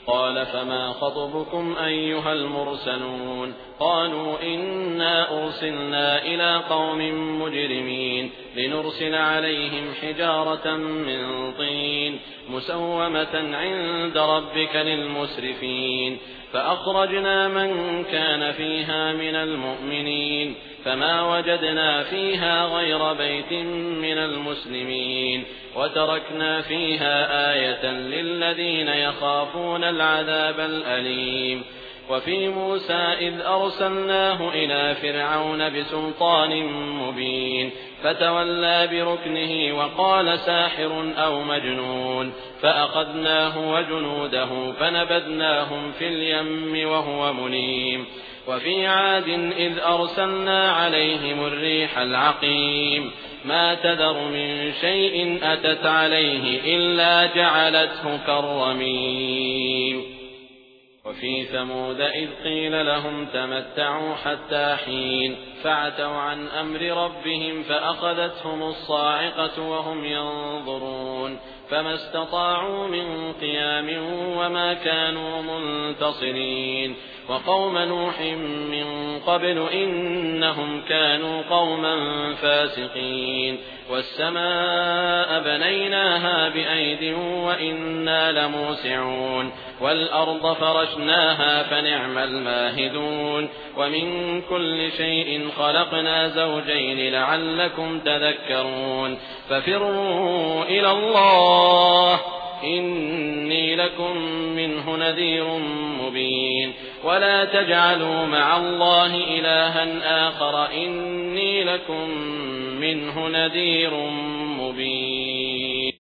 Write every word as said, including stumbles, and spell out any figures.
قال فما خطبكم أيها المرسلون قالوا إنا أرسلنا إلى قوم مجرمين لنرسل عليهم حجارة من طين مسومة عند ربك للمسرفين فأخرجنا من كان فيها من المؤمنين فما وجدنا فيها غير بيت من المسلمين وتركنا فيها آية للذين يخافون العذاب الأليم. وفي موسى إذ أرسلناه إلى فرعون بسلطان مبين فتولى بركنه وقال ساحر أو مجنون فأخذناه وجنوده فنبذناهم في اليم وهو مليم. وفي عاد إذ أرسلنا عليهم الريح العقيم ما تذر من شيء أتت عليه إلا جعلته كالرميم. وفي ثمود إذ قيل لهم تمتعوا حتى حين فعتوا عن أمر ربهم فأخذتهم الصاعقة وهم ينظرون فما استطاعوا من قيام وما كانوا منتصرين. وقوم نوح من قبل إنهم كانوا قوما فاسقين. والسماء بنيناها بأيد وإنا لموسعون والأرض فرشناها فنعم الماهدون. ومن كل شيء خلقنا زوجين لعلكم تذكرون. ففروا إلى الله إني لكم منه نذير مبين. ولا تجعلوا مع الله إلها آخر إني لكم منه نذير مبين.